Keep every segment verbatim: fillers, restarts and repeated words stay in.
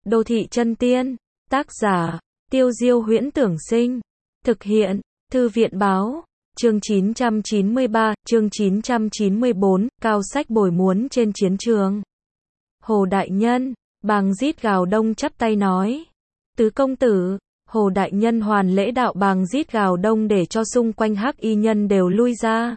Đô thị chân tiên. Tác giả, Tiêu Diêu Huyễn Tưởng Sinh. Thực hiện, Thư viện Báo. Chương chín trăm chín mươi ba, chương chín trăm chín mươi bốn, cao sách bồi muốn trên chiến trường. Hồ Đại Nhân, Bàng Dít Gào Đông chắp tay nói. Tứ công tử. Hồ Đại Nhân hoàn lễ đạo Bàng Dít Gào Đông để cho xung quanh hắc y nhân đều lui ra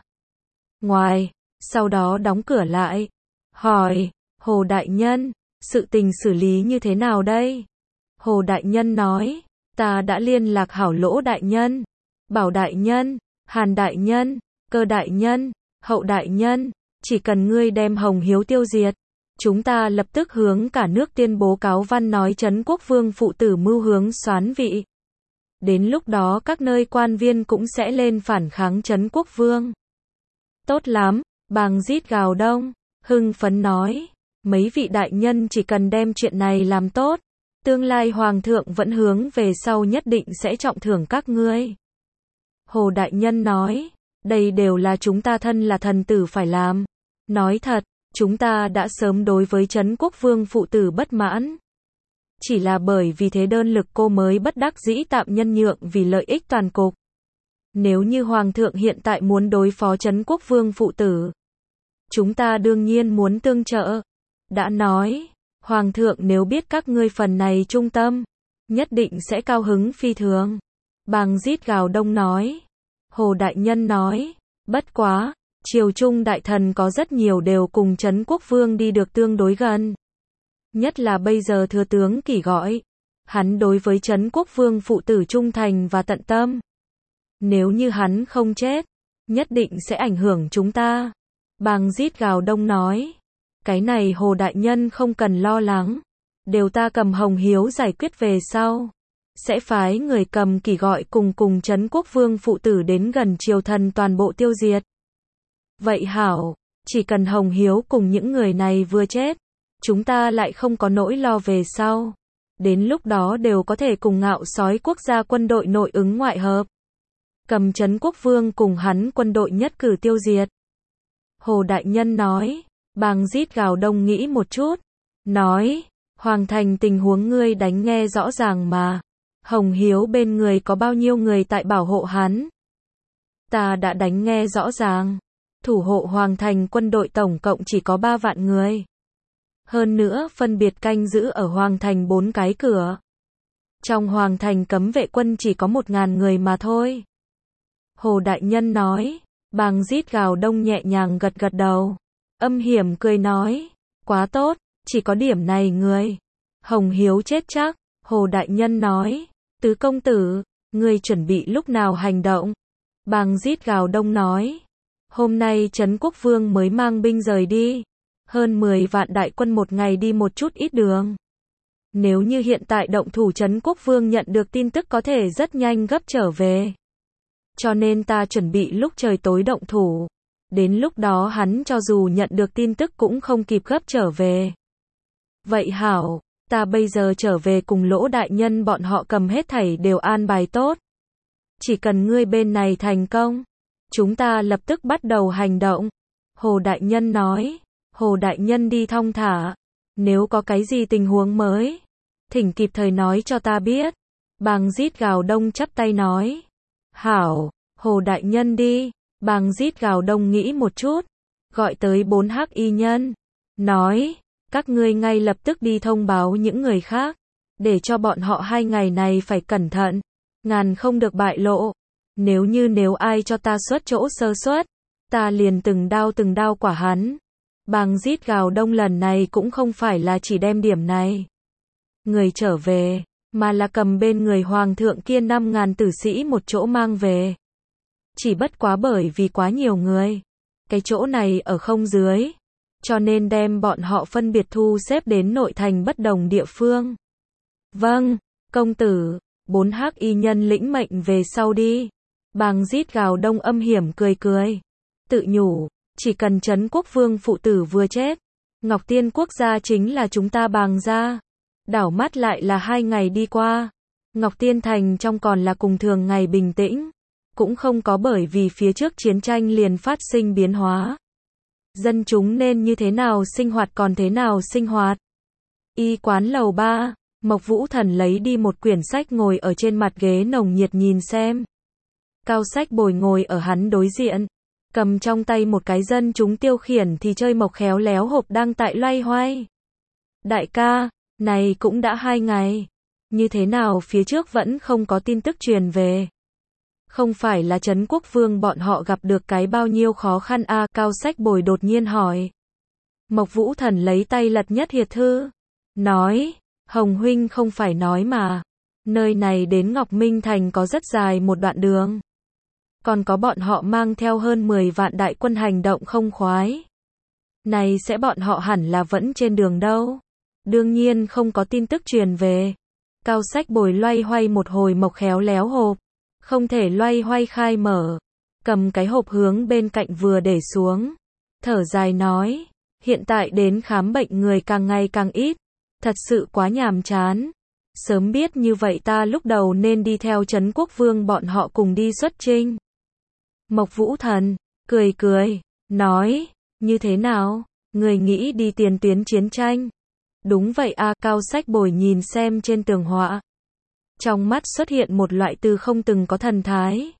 ngoài, sau đó đóng cửa lại. Hỏi, Hồ Đại Nhân, sự tình xử lý như thế nào đây? Hồ Đại Nhân nói, ta đã liên lạc hảo Lỗ Đại Nhân, Bảo Đại Nhân, Hàn Đại Nhân, Cơ Đại Nhân, Hậu Đại Nhân, chỉ cần ngươi đem Hồng Hiếu tiêu diệt, chúng ta lập tức hướng cả nước tuyên bố cáo văn nói Trấn Quốc Vương phụ tử mưu hướng soán vị. Đến lúc đó các nơi quan viên cũng sẽ lên phản kháng Trấn Quốc Vương. Tốt lắm, Bàng Dít Gào Đông, hưng phấn nói, mấy vị đại nhân chỉ cần đem chuyện này làm tốt, tương lai Hoàng thượng vẫn hướng về sau nhất định sẽ trọng thưởng các ngươi. Hồ Đại Nhân nói, đây đều là chúng ta thân là thần tử phải làm. Nói thật, chúng ta đã sớm đối với Trấn Quốc Vương phụ tử bất mãn. Chỉ là bởi vì thế đơn lực cô mới bất đắc dĩ tạm nhân nhượng vì lợi ích toàn cục. Nếu như Hoàng thượng hiện tại muốn đối phó Trấn Quốc Vương phụ tử, chúng ta đương nhiên muốn tương trợ. Đã nói, Hoàng thượng nếu biết các ngươi phần này trung tâm, nhất định sẽ cao hứng phi thường. Bàng Dít Gào Đông nói. Hồ Đại Nhân nói, bất quá, triều trung đại thần có rất nhiều đều cùng Trấn Quốc Vương đi được tương đối gần. Nhất là bây giờ thừa tướng Kỷ gọi, hắn đối với Trấn Quốc Vương phụ tử trung thành và tận tâm. Nếu như hắn không chết, nhất định sẽ ảnh hưởng chúng ta. Bàng Dít Gào Đông nói, cái này Hồ Đại Nhân không cần lo lắng, đều ta cầm Hồng Hiếu giải quyết về sau, sẽ phái người cầm Kỷ gọi cùng cùng Trấn Quốc Vương phụ tử đến gần triều thần toàn bộ tiêu diệt. Vậy hảo, chỉ cần Hồng Hiếu cùng những người này vừa chết, chúng ta lại không có nỗi lo về sau. Đến lúc đó đều có thể cùng Ngạo Sói quốc gia quân đội nội ứng ngoại hợp, cầm Trấn Quốc Vương cùng hắn quân đội nhất cử tiêu diệt. Hồ Đại Nhân nói. Bàng Dít Gào Đông nghĩ một chút, nói, Hoàng thành tình huống ngươi đánh nghe rõ ràng mà. Hồng Hiếu bên người có bao nhiêu người tại bảo hộ hắn? Ta đã đánh nghe rõ ràng. Thủ hộ Hoàng thành quân đội tổng cộng chỉ có ba vạn người. Hơn nữa phân biệt canh giữ ở Hoàng thành bốn cái cửa. Trong Hoàng thành cấm vệ quân chỉ có một ngàn người mà thôi. Hồ Đại Nhân nói. Bàng Dít Gào Đông nhẹ nhàng gật gật đầu. Âm hiểm cười nói, quá tốt, chỉ có điểm này người. Hồng Hiếu chết chắc. Hồ Đại Nhân nói, tứ công tử, ngươi chuẩn bị lúc nào hành động? Bàng Dít Gào Đông nói, hôm nay Trấn Quốc Vương mới mang binh rời đi. Hơn mười vạn đại quân một ngày đi một chút ít đường. Nếu như hiện tại động thủ Trấn Quốc Vương nhận được tin tức có thể rất nhanh gấp trở về. Cho nên ta chuẩn bị lúc trời tối động thủ. Đến lúc đó hắn cho dù nhận được tin tức cũng không kịp gấp trở về. Vậy hảo, ta bây giờ trở về cùng Lỗ Đại Nhân bọn họ cầm hết thảy đều an bài tốt. Chỉ cần ngươi bên này thành công, chúng ta lập tức bắt đầu hành động. Hồ Đại Nhân nói. Hồ Đại Nhân đi thong thả. Nếu có cái gì tình huống mới, thỉnh kịp thời nói cho ta biết. Bàng Dít Gào Đông chắp tay nói. Hảo, Hồ Đại Nhân đi. Bàng Dít Gào Đông nghĩ một chút, gọi tới bốn hắc y nhân, nói, các ngươi ngay lập tức đi thông báo những người khác, để cho bọn họ hai ngày này phải cẩn thận, ngàn không được bại lộ. Nếu như nếu ai cho ta xuất chỗ sơ suất, ta liền từng đao từng đao quả hắn. Bàng Dít Gào Đông lần này cũng không phải là chỉ đem điểm này người trở về, mà là cầm bên người Hoàng thượng kia năm ngàn tử sĩ một chỗ mang về. Chỉ bất quá bởi vì quá nhiều người, cái chỗ này ở không dưới, cho nên đem bọn họ phân biệt thu xếp đến nội thành bất đồng địa phương. Vâng, công tử. Bốn hắc y nhân lĩnh mệnh về sau đi. Bàng Dít Gào Đông âm hiểm cười cười, tự nhủ, chỉ cần Trấn Quốc Vương phụ tử vừa chết, Ngọc Tiên quốc gia chính là chúng ta Bàng gia. Đảo mắt lại là hai ngày đi qua, Ngọc Tiên thành trong còn là cùng thường ngày bình tĩnh. Cũng không có bởi vì phía trước chiến tranh liền phát sinh biến hóa. Dân chúng nên như thế nào sinh hoạt còn thế nào sinh hoạt. Y quán lầu ba, Mộc Vũ Thần lấy đi một quyển sách ngồi ở trên mặt ghế nồng nhiệt nhìn xem. Cao Sách Bồi ngồi ở hắn đối diện, cầm trong tay một cái dân chúng tiêu khiển thì chơi mộc khéo léo hộp đang tại loay hoay. Đại ca, này cũng đã hai ngày. Như thế nào phía trước vẫn không có tin tức truyền về? Không phải là Trấn Quốc Vương bọn họ gặp được cái bao nhiêu khó khăn a? Cao Sách Bồi đột nhiên hỏi. Mộc Vũ Thần lấy tay lật nhất hiệt thư. Nói, Hồng huynh không phải nói mà. Nơi này đến Ngọc Minh Thành có rất dài một đoạn đường. Còn có bọn họ mang theo hơn mười vạn đại quân hành động không khoái. Này sẽ bọn họ hẳn là vẫn trên đường đâu. Đương nhiên không có tin tức truyền về. Cao Sách Bồi loay hoay một hồi mộc khéo léo hộp. Không thể loay hoay khai mở. Cầm cái hộp hướng bên cạnh vừa để xuống. Thở dài nói. Hiện tại đến khám bệnh người càng ngày càng ít. Thật sự quá nhàm chán. Sớm biết như vậy ta lúc đầu nên đi theo Trấn Quốc Vương bọn họ cùng đi xuất chinh. Mộc Vũ Thần, cười cười, nói, như thế nào, người nghĩ đi tiền tuyến chiến tranh? Đúng vậy a. Cao Sách Bồi nhìn xem trên tường họa. Trong mắt xuất hiện một loại từ không từng có thần thái.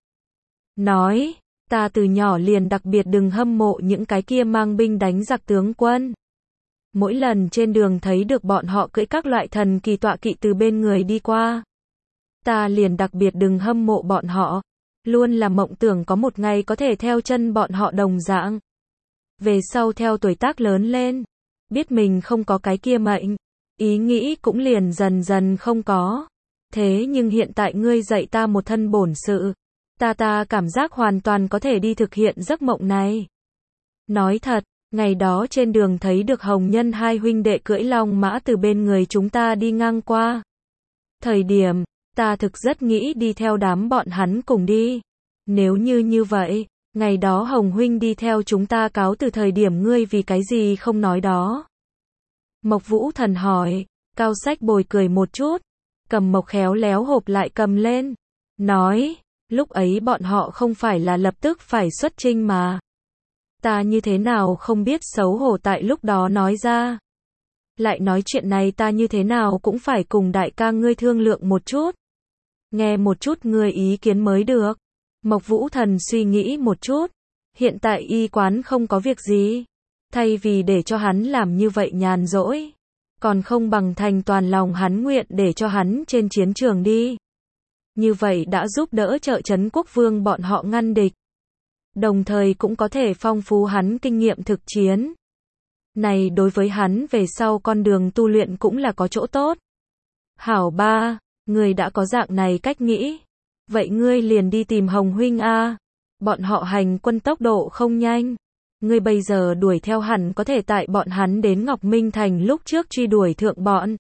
Nói, ta từ nhỏ liền đặc biệt đừng hâm mộ những cái kia mang binh đánh giặc tướng quân. Mỗi lần trên đường thấy được bọn họ cưỡi các loại thần kỳ tọa kỵ từ bên người đi qua. Ta liền đặc biệt đừng hâm mộ bọn họ. Luôn là mộng tưởng có một ngày có thể theo chân bọn họ đồng dạng. Về sau theo tuổi tác lớn lên, biết mình không có cái kia mệnh, ý nghĩ cũng liền dần dần không có. Thế nhưng hiện tại ngươi dạy ta một thân bổn sự, ta ta cảm giác hoàn toàn có thể đi thực hiện giấc mộng này. Nói thật, ngày đó trên đường thấy được Hồng Nhân hai huynh đệ cưỡi long mã từ bên người chúng ta đi ngang qua. Thời điểm, ta thực rất nghĩ đi theo đám bọn hắn cùng đi. Nếu như như vậy, ngày đó Hồng huynh đi theo chúng ta cáo từ thời điểm ngươi vì cái gì không nói đó? Mộc Vũ Thần hỏi. Cao Sách Bồi cười một chút, cầm mộc khéo léo hộp lại cầm lên. Nói, lúc ấy bọn họ không phải là lập tức phải xuất chinh mà. Ta như thế nào không biết xấu hổ tại lúc đó nói ra. Lại nói chuyện này ta như thế nào cũng phải cùng đại ca ngươi thương lượng một chút. Nghe một chút ngươi ý kiến mới được. Mộc Vũ Thần suy nghĩ một chút. Hiện tại y quán không có việc gì. Thay vì để cho hắn làm như vậy nhàn rỗi. Còn không bằng thành toàn lòng hắn nguyện để cho hắn trên chiến trường đi. Như vậy đã giúp đỡ trợ Trấn Quốc Vương bọn họ ngăn địch. Đồng thời cũng có thể phong phú hắn kinh nghiệm thực chiến. Này đối với hắn về sau con đường tu luyện cũng là có chỗ tốt. Hảo ba, ngươi đã có dạng này cách nghĩ. Vậy ngươi liền đi tìm Hồng huynh a. Bọn họ hành quân tốc độ không nhanh. Ngươi bây giờ đuổi theo hẳn có thể tại bọn hắn đến Ngọc Minh Thành lúc trước truy đuổi thượng bọn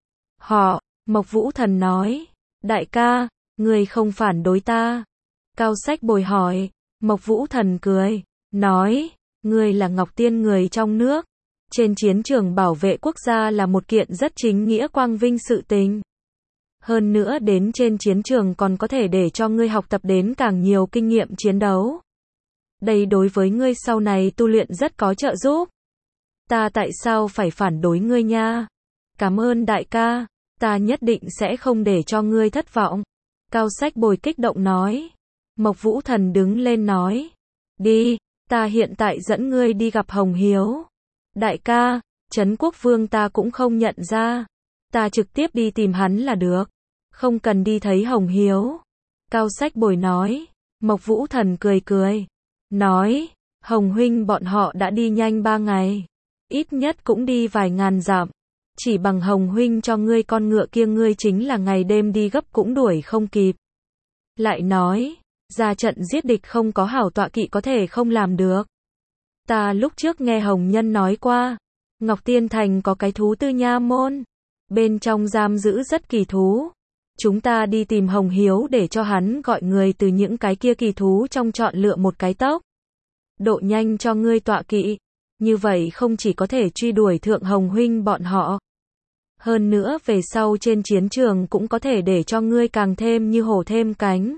họ. Mộc Vũ Thần nói. Đại ca, ngươi không phản đối ta. Cao Sách Bồi hỏi. Mộc Vũ Thần cười. Nói, ngươi là Ngọc Tiên người trong nước. Trên chiến trường bảo vệ quốc gia là một kiện rất chính nghĩa quang vinh sự tình. Hơn nữa đến trên chiến trường còn có thể để cho ngươi học tập đến càng nhiều kinh nghiệm chiến đấu. Đây đối với ngươi sau này tu luyện rất có trợ giúp. Ta tại sao phải phản đối ngươi nha? Cảm ơn đại ca, ta nhất định sẽ không để cho ngươi thất vọng. Cao Sách Bồi kích động nói. Mộc Vũ Thần đứng lên nói. Đi, ta hiện tại dẫn ngươi đi gặp Hồng Hiếu. Đại ca, Trấn Quốc Vương ta cũng không nhận ra. Ta trực tiếp đi tìm hắn là được. Không cần đi thấy Hồng Hiếu. Cao Sách Bồi nói. Mộc Vũ Thần cười cười. Nói, Hồng huynh bọn họ đã đi nhanh ba ngày. Ít nhất cũng đi vài ngàn dặm. Chỉ bằng Hồng huynh cho ngươi con ngựa kia ngươi chính là ngày đêm đi gấp cũng đuổi không kịp. Lại nói, ra trận giết địch không có hảo tọa kỵ có thể không làm được. Ta lúc trước nghe Hồng Nhân nói qua, Ngọc Tiên Thành có cái thú tư nha môn. Bên trong giam giữ rất kỳ thú. Chúng ta đi tìm Hồng Hiếu để cho hắn gọi người từ những cái kia kỳ thú trong chọn lựa một cái tốc độ nhanh cho ngươi tọa kỵ. Như vậy không chỉ có thể truy đuổi thượng Hồng huynh bọn họ. Hơn nữa về sau trên chiến trường cũng có thể để cho ngươi càng thêm như hổ thêm cánh.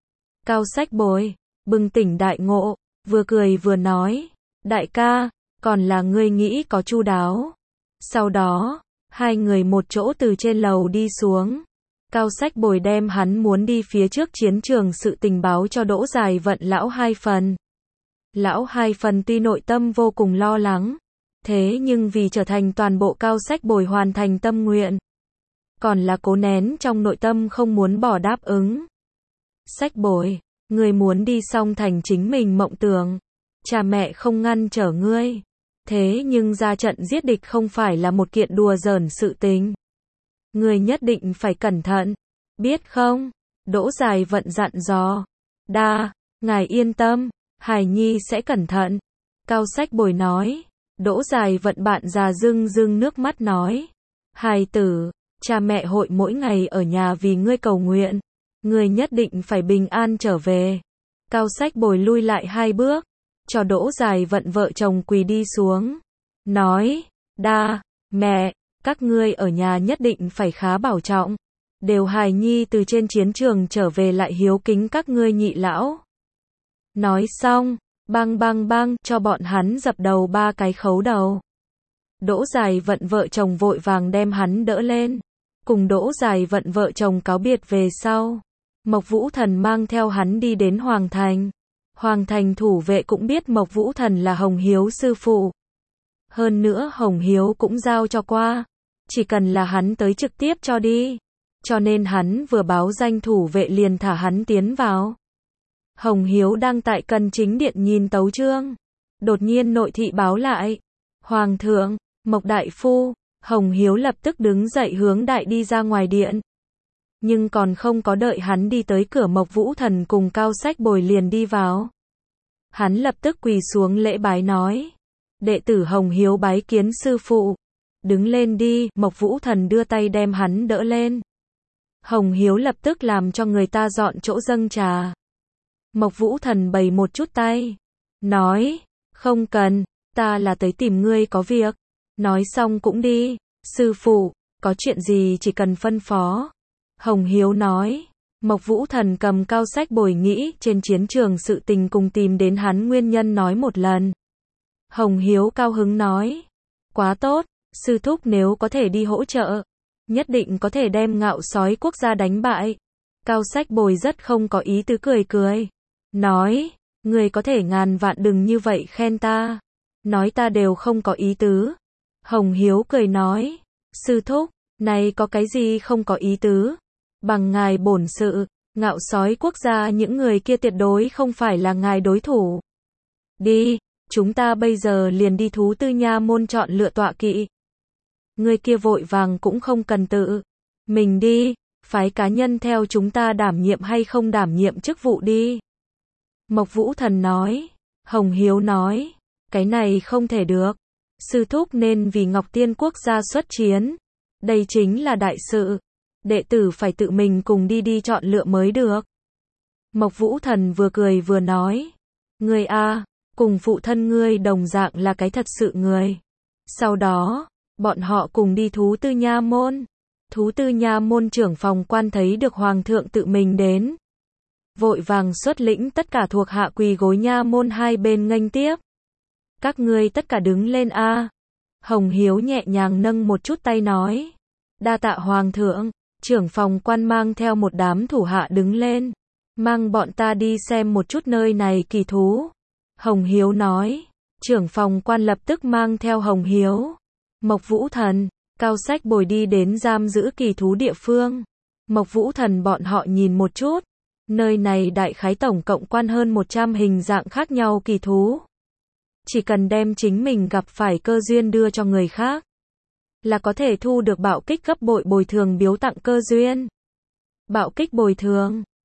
Cao Sách Bồi, bừng tỉnh đại ngộ, vừa cười vừa nói. Đại ca, còn là ngươi nghĩ có chu đáo. Sau đó, Hai người một chỗ từ trên lầu đi xuống. Cao Sách Bồi đem hắn muốn đi phía trước chiến trường sự tình báo cho Đỗ Dài Vận lão hai phần. Lão hai phần tuy nội tâm vô cùng lo lắng, thế nhưng vì trở thành toàn bộ Cao Sách Bồi hoàn thành tâm nguyện, còn là cố nén trong nội tâm không muốn bỏ đáp ứng. Sách Bồi, ngươi muốn đi xong thành chính mình mộng tưởng, cha mẹ không ngăn trở ngươi, thế nhưng ra trận giết địch không phải là một kiện đùa giỡn sự tình. Ngươi nhất định phải cẩn thận, biết không? Đỗ Dài Vận dặn dò. Đa, ngài yên tâm, Hải Nhi sẽ cẩn thận. Cao Sách Bồi nói. Đỗ Dài Vận bạn già rưng rưng nước mắt nói. Hài tử, cha mẹ hội mỗi ngày ở nhà vì ngươi cầu nguyện. Ngươi nhất định phải bình an trở về. Cao Sách Bồi lui lại hai bước, cho Đỗ Dài Vận vợ chồng quỳ đi xuống. Nói, đa, mẹ, các ngươi ở nhà nhất định phải khá bảo trọng. Đều Hài Nhi từ trên chiến trường trở về lại hiếu kính các ngươi nhị lão. Nói xong, bang bang bang, cho bọn hắn dập đầu ba cái khấu đầu. Đỗ Dài Vận vợ chồng vội vàng đem hắn đỡ lên. Cùng Đỗ Dài Vận vợ chồng cáo biệt về sau. Mộc Vũ Thần mang theo hắn đi đến Hoàng Thành. Hoàng Thành thủ vệ cũng biết Mộc Vũ Thần là Hồng Hiếu sư phụ. Hơn nữa Hồng Hiếu cũng giao cho qua. Chỉ cần là hắn tới trực tiếp cho đi. Cho nên hắn vừa báo danh thủ vệ liền thả hắn tiến vào. Hồng Hiếu đang tại Cần Chính Điện nhìn tấu chương. Đột nhiên nội thị báo lại. Hoàng thượng, Mộc đại phu. Hồng Hiếu lập tức đứng dậy hướng đại đi ra ngoài điện. Nhưng còn không có đợi hắn đi tới cửa, Mộc Vũ Thần cùng Cao Sách Bồi liền đi vào. Hắn lập tức quỳ xuống lễ bái nói. Đệ tử Hồng Hiếu bái kiến sư phụ. Đứng lên đi, Mộc Vũ Thần đưa tay đem hắn đỡ lên. Hồng Hiếu lập tức làm cho người ta dọn chỗ dâng trà. Mộc Vũ Thần bày một chút tay. Nói, không cần, ta là tới tìm ngươi có việc. Nói xong cũng đi. Sư phụ, có chuyện gì chỉ cần phân phó. Hồng Hiếu nói. Mộc Vũ Thần cầm Cao Sách Bồi nghĩ trên chiến trường sự tình cùng tìm đến hắn nguyên nhân nói một lần. Hồng Hiếu cao hứng nói. Quá tốt, sư thúc nếu có thể đi hỗ trợ, nhất định có thể đem Ngạo Sói quốc gia đánh bại. Cao Sách Bồi rất không có ý tứ cười cười. Nói, người có thể ngàn vạn đừng như vậy khen ta. Nói ta đều không có ý tứ. Hồng Hiếu cười nói. Sư thúc, này có cái gì không có ý tứ. Bằng ngài bổn sự, Ngạo Sói quốc gia những người kia tuyệt đối không phải là ngài đối thủ. Đi, chúng ta bây giờ liền đi thú tư nha môn chọn lựa tọa kỵ. Người kia vội vàng cũng không cần tự mình đi, phái cá nhân theo chúng ta đảm nhiệm hay không đảm nhiệm chức vụ đi. Mộc Vũ Thần nói. Hồng Hiếu nói. Cái này không thể được. Sư thúc nên vì Ngọc Tiên quốc gia xuất chiến. Đây chính là đại sự. Đệ tử phải tự mình cùng đi đi chọn lựa mới được. Mộc Vũ Thần vừa cười vừa nói. Ngươi a, cùng phụ thân ngươi đồng dạng là cái thật sự người. Sau đó, bọn họ cùng đi thú tư nha môn. Thú tư nha môn trưởng phòng quan thấy được hoàng thượng tự mình đến. Vội vàng xuất lĩnh tất cả thuộc hạ quỳ gối nha môn hai bên nghênh tiếp. Các ngươi tất cả đứng lên a. Hồng Hiếu nhẹ nhàng nâng một chút tay nói. Đa tạ hoàng thượng. Trưởng phòng quan mang theo một đám thủ hạ đứng lên. Mang bọn ta đi xem một chút nơi này kỳ thú. Hồng Hiếu nói. Trưởng phòng quan lập tức mang theo Hồng Hiếu, Mộc Vũ Thần, Cao Sách Bồi đi đến giam giữ kỳ thú địa phương. Mộc Vũ Thần bọn họ nhìn một chút. Nơi này đại khái tổng cộng quan hơn một trăm hình dạng khác nhau kỳ thú. Chỉ cần đem chính mình gặp phải cơ duyên đưa cho người khác, là có thể thu được bạo kích gấp bội bồi thường biếu tặng cơ duyên. Bạo kích bồi thường